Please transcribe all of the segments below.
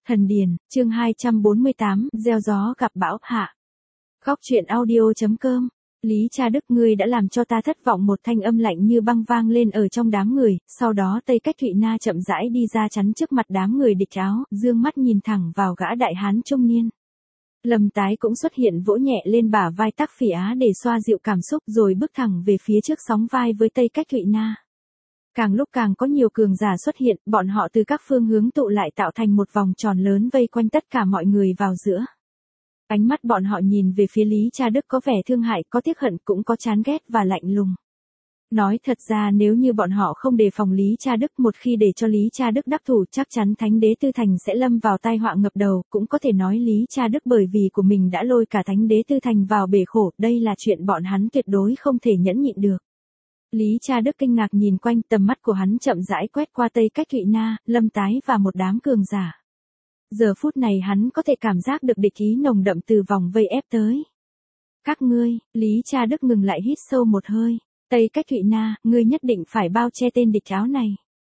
Thần Điền, chương 248, gieo gió gặp bão hạ. Góc truyện audio.com. Lý Cha Đức, ngươi đã làm cho ta thất vọng. Một thanh âm lạnh như băng vang lên ở trong đám người, sau đó Tây Cách Thụy Na chậm rãi đi ra chắn trước mặt đám người địch áo, dương mắt nhìn thẳng vào gã đại hán trung niên. Lâm Tái cũng xuất hiện, vỗ nhẹ lên bả vai Tắc Phỉ Á để xoa dịu cảm xúc, rồi bước thẳng về phía trước sóng vai với Tây Cách Thụy Na. Càng lúc càng có nhiều cường giả xuất hiện, bọn họ từ các phương hướng tụ lại tạo thành một vòng tròn lớn vây quanh tất cả mọi người vào giữa. Ánh mắt bọn họ nhìn về phía Lý Cha Đức có vẻ thương hại, có tiếc hận, cũng có chán ghét và lạnh lùng. Nói thật ra nếu như bọn họ không đề phòng Lý Cha Đức, một khi để cho Lý Cha Đức đắc thủ, chắc chắn Thánh Đế Tư Thành sẽ lâm vào tai họa ngập đầu. Cũng có thể nói Lý Cha Đức bởi vì của mình đã lôi cả Thánh Đế Tư Thành vào bể khổ, đây là chuyện bọn hắn tuyệt đối không thể nhẫn nhịn được. Lý Cha Đức kinh ngạc nhìn quanh, tầm mắt của hắn chậm rãi quét qua Tây Cách Thụy Na, Lâm Tái và một đám cường giả. Giờ phút này hắn có thể cảm giác được địch ý nồng đậm từ vòng vây ép tới. Các ngươi, Lý Cha Đức ngừng lại hít sâu một hơi. Tây Cách Thụy Na, ngươi nhất định phải bao che tên địch áo này.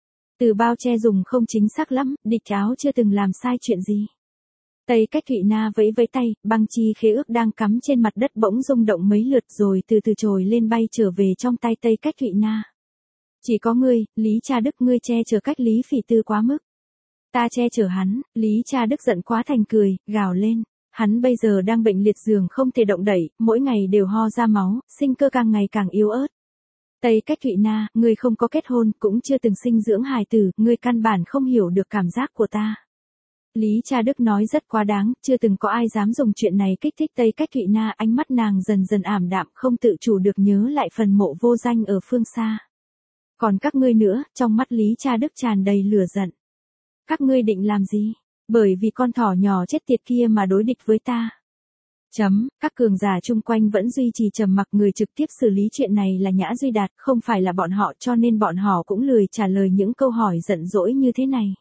Từ bao che dùng không chính xác lắm, địch áo chưa từng làm sai chuyện gì. Tây Cách Thụy Na vẫy vẫy tay, băng chi khế ước đang cắm trên mặt đất bỗng rung động mấy lượt rồi từ từ trồi lên bay trở về trong tay Tây Cách Thụy Na. Chỉ có ngươi, Lý Cha Đức, ngươi che chở Cách Lý Phỉ Tư quá mức. Ta che chở hắn. Lý Cha Đức giận quá thành cười, gào lên. Hắn bây giờ đang bệnh liệt giường không thể động đậy, mỗi ngày đều ho ra máu, sinh cơ càng ngày càng yếu ớt. Tây Cách Thụy Na, ngươi không có kết hôn, cũng chưa từng sinh dưỡng hài tử, ngươi căn bản không hiểu được cảm giác của ta. Lý Cha Đức nói rất quá đáng, chưa từng có ai dám dùng chuyện này kích thích Tây Cách Thụy Na. Ánh mắt nàng dần dần ảm đạm, không tự chủ được nhớ lại phần mộ vô danh ở phương xa. Còn các ngươi nữa, trong mắt Lý Cha Đức tràn đầy lửa giận. Các ngươi định làm gì? Bởi vì con thỏ nhỏ chết tiệt kia mà đối địch với ta. Các cường giả chung quanh vẫn duy trì trầm mặc, người trực tiếp xử lý chuyện này là Nhã Duy Đạt, không phải là bọn họ, cho nên bọn họ cũng lười trả lời những câu hỏi giận dỗi như thế này.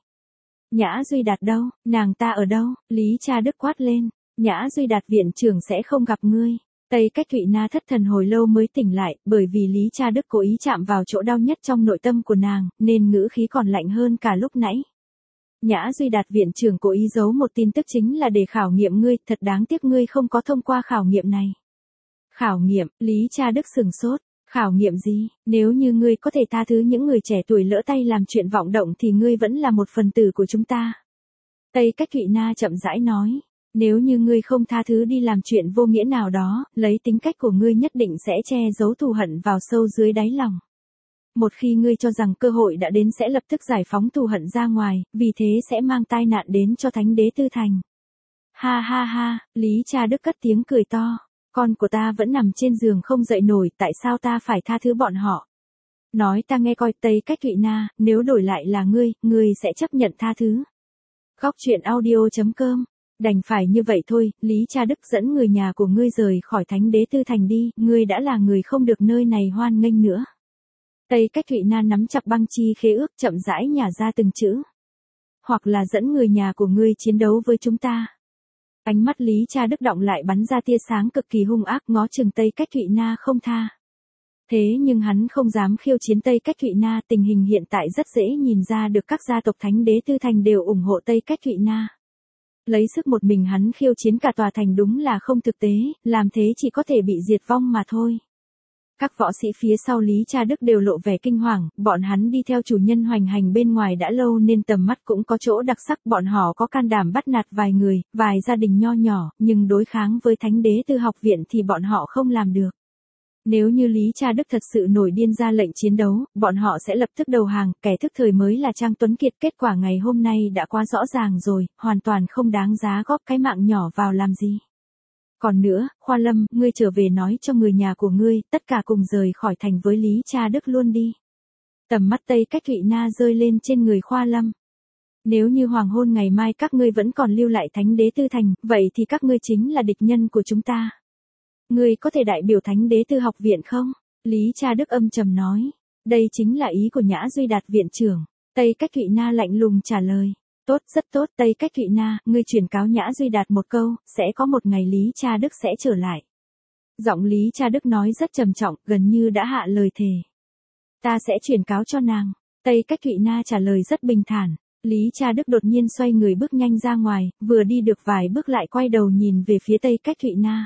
Nhã Duy Đạt đâu? Nàng ta ở đâu? Lý Cha Đức quát lên. Nhã Duy Đạt viện trưởng sẽ không gặp ngươi. Tây Cách Thụy Na thất thần hồi lâu mới tỉnh lại, bởi vì Lý Cha Đức cố ý chạm vào chỗ đau nhất trong nội tâm của nàng, nên ngữ khí còn lạnh hơn cả lúc nãy. Nhã Duy Đạt viện trưởng cố ý giấu một tin tức, chính là để khảo nghiệm ngươi, thật đáng tiếc ngươi không có thông qua khảo nghiệm này. Khảo nghiệm? Lý Cha Đức sửng sốt. Khảo nghiệm gì? Nếu như ngươi có thể tha thứ những người trẻ tuổi lỡ tay làm chuyện vọng động thì ngươi vẫn là một phần tử của chúng ta. Tây Cách Thụy Na chậm rãi nói. Nếu như ngươi không tha thứ đi làm chuyện vô nghĩa nào đó, lấy tính cách của ngươi nhất định sẽ che giấu thù hận vào sâu dưới đáy lòng. Một khi ngươi cho rằng cơ hội đã đến sẽ lập tức giải phóng thù hận ra ngoài, vì thế sẽ mang tai nạn đến cho Thánh Đế Tư Thành. Ha ha ha, Lý Cha Đức cất tiếng cười to. Con của ta vẫn nằm trên giường không dậy nổi, tại sao ta phải tha thứ bọn họ? Nói ta nghe coi, Tây Cách Thụy Na, nếu đổi lại là ngươi sẽ chấp nhận tha thứ. Góc truyện audio.com. Đành phải như vậy thôi, Lý Cha Đức, dẫn người nhà của ngươi rời khỏi Thánh Đế Tư Thành đi, ngươi đã là người không được nơi này hoan nghênh nữa. Tây Cách Thụy Na nắm chặt băng chi khế ước, chậm rãi nhả ra từng chữ. Hoặc là dẫn người nhà của ngươi chiến đấu với chúng ta. Ánh mắt Lý Cha Đức đọng lại, bắn ra tia sáng cực kỳ hung ác, ngó chừng Tây Cách Thụy Na không tha. Thế nhưng hắn không dám khiêu chiến Tây Cách Thụy Na, tình hình hiện tại rất dễ nhìn ra được, các gia tộc Thánh Đế Tư Thành đều ủng hộ Tây Cách Thụy Na. Lấy sức một mình hắn khiêu chiến cả tòa thành đúng là không thực tế, làm thế chỉ có thể bị diệt vong mà thôi. Các võ sĩ phía sau Lý Cha Đức đều lộ vẻ kinh hoàng, bọn hắn đi theo chủ nhân hoành hành bên ngoài đã lâu nên tầm mắt cũng có chỗ đặc sắc, bọn họ có can đảm bắt nạt vài người, vài gia đình nho nhỏ, nhưng đối kháng với Thánh Đế Tư học viện thì bọn họ không làm được. Nếu như Lý Cha Đức thật sự nổi điên ra lệnh chiến đấu, bọn họ sẽ lập tức đầu hàng, kẻ thức thời mới là Trang Tuấn Kiệt. Kết quả ngày hôm nay đã quá rõ ràng rồi, hoàn toàn không đáng giá góp cái mạng nhỏ vào làm gì. Còn nữa, Khoa Lâm, ngươi trở về nói cho người nhà của ngươi, tất cả cùng rời khỏi thành với Lý Cha Đức luôn đi. Tầm mắt Tây Cách Thụy Na rơi lên trên người Khoa Lâm. Nếu như hoàng hôn ngày mai các ngươi vẫn còn lưu lại Thánh Đế Tư Thành, vậy thì các ngươi chính là địch nhân của chúng ta. Ngươi có thể đại biểu Thánh Đế Tư học viện không? Lý Cha Đức âm trầm nói. Đây chính là ý của Nhã Duy Đạt viện trưởng. Tây Cách Thụy Na lạnh lùng trả lời. Tốt, rất tốt, Tây Cách Thụy Na, ngươi truyền cáo Nhã Duy Đạt một câu, sẽ có một ngày Lý Cha Đức sẽ trở lại. Giọng Lý Cha Đức nói rất trầm trọng, gần như đã hạ lời thề. Ta sẽ truyền cáo cho nàng. Tây Cách Thụy Na trả lời rất bình thản. Lý Cha Đức đột nhiên xoay người bước nhanh ra ngoài, vừa đi được vài bước lại quay đầu nhìn về phía Tây Cách Thụy Na.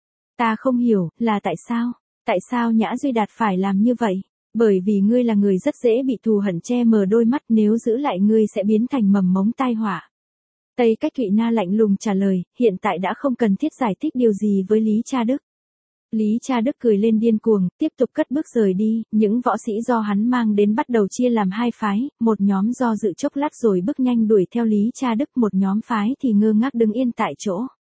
Ta không hiểu, là tại sao? Tại sao Nhã Duy Đạt phải làm như vậy? Bởi vì ngươi là người rất dễ bị thù hận che mờ đôi mắt, nếu giữ lại ngươi sẽ biến thành mầm mống tai họa. Tây Cách Thụy Na lạnh lùng trả lời, hiện tại đã không cần thiết giải thích điều gì với Lý Cha Đức. Lý Cha Đức cười lên điên cuồng, tiếp tục cất bước rời đi, những võ sĩ do hắn mang đến bắt đầu chia làm hai phái, một nhóm do dự chốc lát rồi bước nhanh đuổi theo Lý Cha Đức, một nhóm phái thì ngơ ngác đứng yên tại chỗ.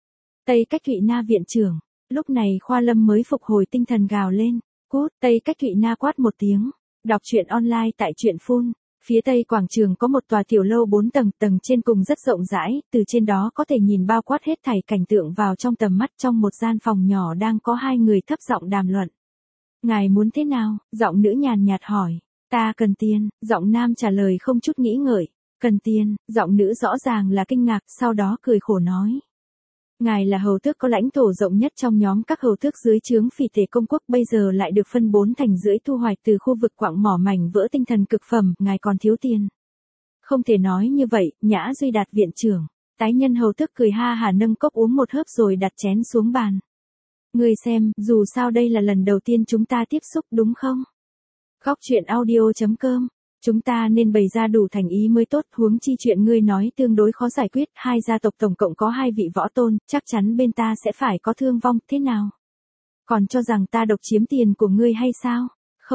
Tây Cách Thụy Na viện trưởng, lúc này Khoa Lâm mới phục hồi tinh thần gào lên, cút. Tây Cách Thụy Na quát một tiếng, đọc truyện online tại truyện phun. Phía tây quảng trường có một tòa tiểu lâu 4 tầng, tầng trên cùng rất rộng rãi, từ trên đó có thể nhìn bao quát hết thảy cảnh tượng vào trong tầm mắt. Trong một gian phòng nhỏ đang có hai người thấp giọng đàm luận. Ngài muốn thế nào? Giọng nữ nhàn nhạt hỏi. Ta cần tiền, giọng nam trả lời không chút nghĩ ngợi. Cần tiền, giọng nữ rõ ràng là kinh ngạc, sau đó cười khổ nói. Ngài là hầu tước có lãnh thổ rộng nhất trong nhóm các hầu tước dưới trướng Phỉ Tề công quốc, bây giờ lại được phân 4 thành rưỡi thu hoạch từ khu vực quặng mỏ mảnh vỡ tinh thần cực phẩm, ngài còn thiếu tiền. Không thể nói như vậy, Nhã Duy Đạt viện trưởng. Tái nhân hầu tước cười ha hả nâng cốc uống một hớp rồi đặt chén xuống bàn. Ngươi xem, dù sao đây là lần đầu tiên chúng ta tiếp xúc đúng không? Góc truyện audio.com. Chúng ta nên bày ra đủ thành ý mới tốt, huống chi chuyện ngươi nói tương đối khó giải quyết, hai gia tộc tổng cộng có 2 vị võ tôn, chắc chắn bên ta sẽ phải có thương vong, thế nào? Còn cho rằng ta độc chiếm tiền của ngươi hay sao?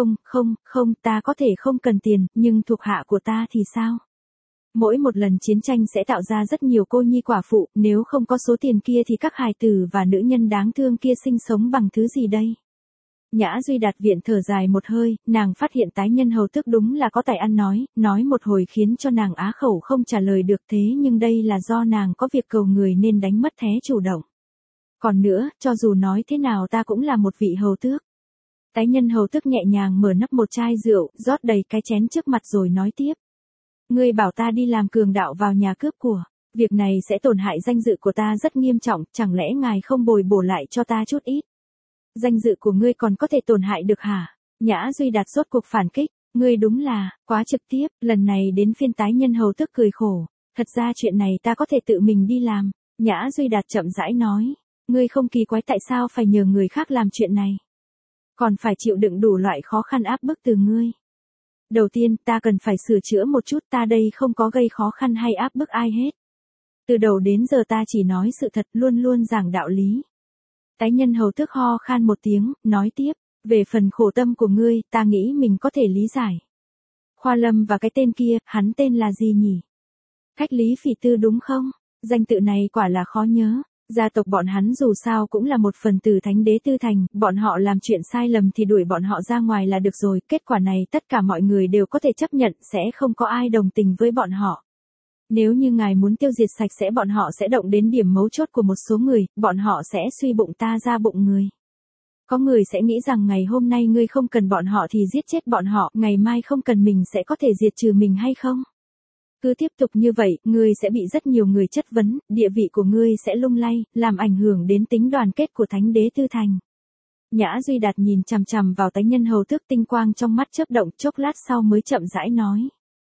Không, ta có thể không cần tiền, nhưng thuộc hạ của ta thì sao? Mỗi một lần chiến tranh sẽ tạo ra rất nhiều cô nhi quả phụ, nếu không có số tiền kia thì các hài tử và nữ nhân đáng thương kia sinh sống bằng thứ gì đây? Nhã Duy Đạt viện thở dài một hơi, nàng phát hiện tái nhân hầu tước đúng là có tài ăn nói một hồi khiến cho nàng á khẩu không trả lời được, thế nhưng đây là do nàng có việc cầu người nên đánh mất thế chủ động. Còn nữa, cho dù nói thế nào ta cũng là một vị hầu tước. Tái nhân hầu tước nhẹ nhàng mở nắp một chai rượu, rót đầy cái chén trước mặt rồi nói tiếp. Ngươi bảo ta đi làm cường đạo vào nhà cướp của, việc này sẽ tổn hại danh dự của ta rất nghiêm trọng, chẳng lẽ ngài không bồi bổ lại cho ta chút ít? Danh dự của ngươi còn có thể tổn hại được hả? Nhã Duy Đạt rốt cuộc phản kích, ngươi đúng là, quá trực tiếp, lần này đến phiên tái nhân hầu tước cười khổ. Thật ra chuyện này ta có thể tự mình đi làm. Nhã Duy Đạt chậm rãi nói, ngươi không kỳ quái tại sao phải nhờ người khác làm chuyện này. Còn phải chịu đựng đủ loại khó khăn áp bức từ ngươi. Đầu tiên, ta cần phải sửa chữa một chút, ta đây không có gây khó khăn hay áp bức ai hết. Từ đầu đến giờ ta chỉ nói sự thật, luôn luôn giảng đạo lý. Tái nhân hầu tước ho khan một tiếng, nói tiếp, về phần khổ tâm của ngươi, ta nghĩ mình có thể lý giải. Khoa Lâm và cái tên kia, hắn tên là gì nhỉ? Cách Lý Phỉ Tư đúng không? Danh tự này quả là khó nhớ. Gia tộc bọn hắn dù sao cũng là một phần tử Thánh Đế Tư Thành, bọn họ làm chuyện sai lầm thì đuổi bọn họ ra ngoài là được rồi, kết quả này tất cả mọi người đều có thể chấp nhận, sẽ không có ai đồng tình với bọn họ. Nếu như ngài muốn tiêu diệt sạch sẽ bọn họ sẽ động đến điểm mấu chốt của một số người, bọn họ sẽ suy bụng ta ra bụng người. Có người sẽ nghĩ rằng ngày hôm nay ngươi không cần bọn họ thì giết chết bọn họ, ngày mai không cần mình sẽ có thể diệt trừ mình hay không? Cứ tiếp tục như vậy, ngươi sẽ bị rất nhiều người chất vấn, địa vị của ngươi sẽ lung lay, làm ảnh hưởng đến tính đoàn kết của Thánh Đế Tư Thành. Nhã Duy Đạt nhìn chằm chằm vào tái nhân hầu tước, tinh quang trong mắt chớp động, chốc lát sau mới chậm rãi nói.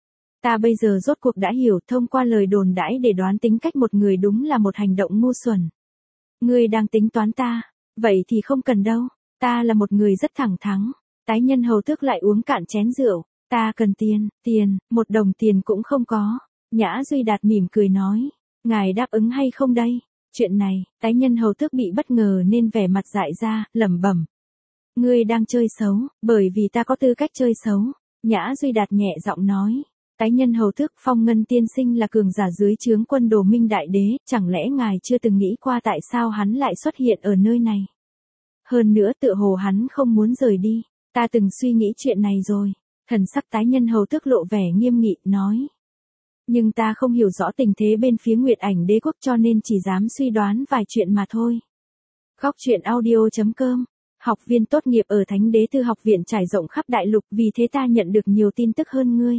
Ta bây giờ rốt cuộc đã hiểu, thông qua lời đồn đãi để đoán tính cách một người đúng là một hành động ngu xuẩn. Ngươi đang tính toán ta, vậy thì không cần đâu, ta là một người rất thẳng thắn. Tái nhân hầu tước lại uống cạn chén rượu, ta cần tiền, 1 đồng tiền cũng không có. Nhã Duy Đạt mỉm cười nói, ngài đáp ứng hay không đây? Chuyện này, tái nhân hầu tước bị bất ngờ nên vẻ mặt dại ra, lẩm bẩm. Ngươi đang chơi xấu, bởi vì ta có tư cách chơi xấu. Nhã Duy Đạt nhẹ giọng nói. Tái nhân hầu tước, Phong Ngân tiên sinh là cường giả dưới trướng quân Đồ Minh Đại Đế, chẳng lẽ ngài chưa từng nghĩ qua tại sao hắn lại xuất hiện ở nơi này? Hơn nữa tựa hồ hắn không muốn rời đi, ta từng suy nghĩ chuyện này rồi. Thần sắc tái nhân hầu tước lộ vẻ nghiêm nghị, nói. Nhưng ta không hiểu rõ tình thế bên phía Nguyệt Ảnh Đế quốc cho nên chỉ dám suy đoán vài chuyện mà thôi. Góc truyện audio.com. Học viên tốt nghiệp ở Thánh Đế Tư học viện trải rộng khắp đại lục, vì thế ta nhận được nhiều tin tức hơn ngươi.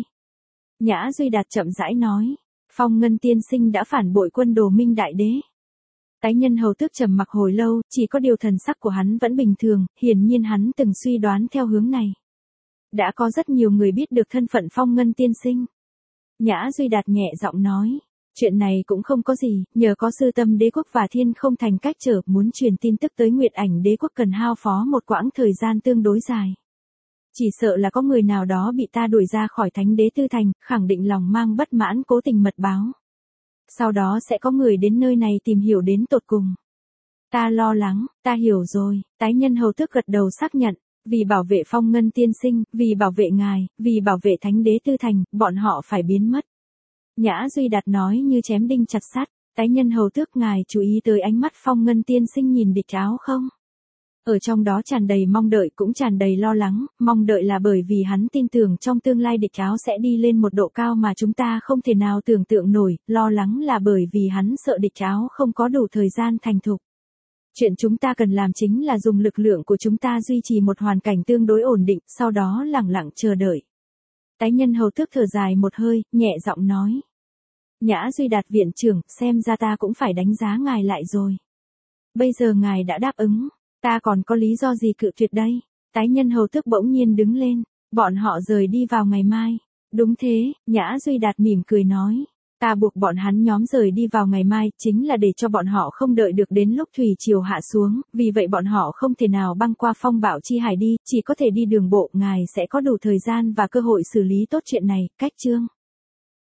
Nhã Duy Đạt chậm rãi nói, Phong Ngân tiên sinh đã phản bội quân Đồ Minh Đại Đế. Tái nhân hầu tước trầm mặc hồi lâu, chỉ có điều thần sắc của hắn vẫn bình thường, hiển nhiên hắn từng suy đoán theo hướng này. Đã có rất nhiều người biết được thân phận Phong Ngân tiên sinh. Nhã Duy Đạt nhẹ giọng nói. Chuyện này cũng không có gì, nhờ có Sư Tâm Đế quốc và Thiên Không Thành cách trở, muốn truyền tin tức tới Nguyệt Ảnh Đế quốc cần hao phó một quãng thời gian tương đối dài. Chỉ sợ là có người nào đó bị ta đuổi ra khỏi Thánh Đế Tư Thành, khẳng định lòng mang bất mãn cố tình mật báo. Sau đó sẽ có người đến nơi này tìm hiểu đến tột cùng. Ta lo lắng, ta hiểu rồi, tái nhân hầu tước gật đầu xác nhận. Vì bảo vệ Phong Ngân tiên sinh, vì bảo vệ ngài, vì bảo vệ Thánh Đế Tư Thành, bọn họ phải biến mất. Nhã Duy Đạt nói như chém đinh chặt sắt. Tái nhân hầu tước, ngài chú ý tới ánh mắt Phong Ngân tiên sinh nhìn địch áo không? Ở trong đó tràn đầy mong đợi cũng tràn đầy lo lắng, mong đợi là bởi vì hắn tin tưởng trong tương lai địch áo sẽ đi lên một độ cao mà chúng ta không thể nào tưởng tượng nổi, lo lắng là bởi vì hắn sợ địch áo không có đủ thời gian thành thục. Chuyện chúng ta cần làm chính là dùng lực lượng của chúng ta duy trì một hoàn cảnh tương đối ổn định, sau đó lẳng lặng chờ đợi. Tái nhân hầu tước thở dài một hơi, nhẹ giọng nói. Nhã Duy Đạt viện trưởng, xem ra ta cũng phải đánh giá ngài lại rồi. Bây giờ ngài đã đáp ứng, ta còn có lý do gì cự tuyệt đây? Tái nhân hầu tước bỗng nhiên đứng lên, bọn họ rời đi vào ngày mai. Đúng thế, Nhã Duy Đạt mỉm cười nói. Ta buộc bọn hắn nhóm rời đi vào ngày mai, chính là để cho bọn họ không đợi được đến lúc thủy triều hạ xuống, vì vậy bọn họ không thể nào băng qua phong bạo chi hải đi, chỉ có thể đi đường bộ, ngài sẽ có đủ thời gian và cơ hội xử lý tốt chuyện này, cách chương.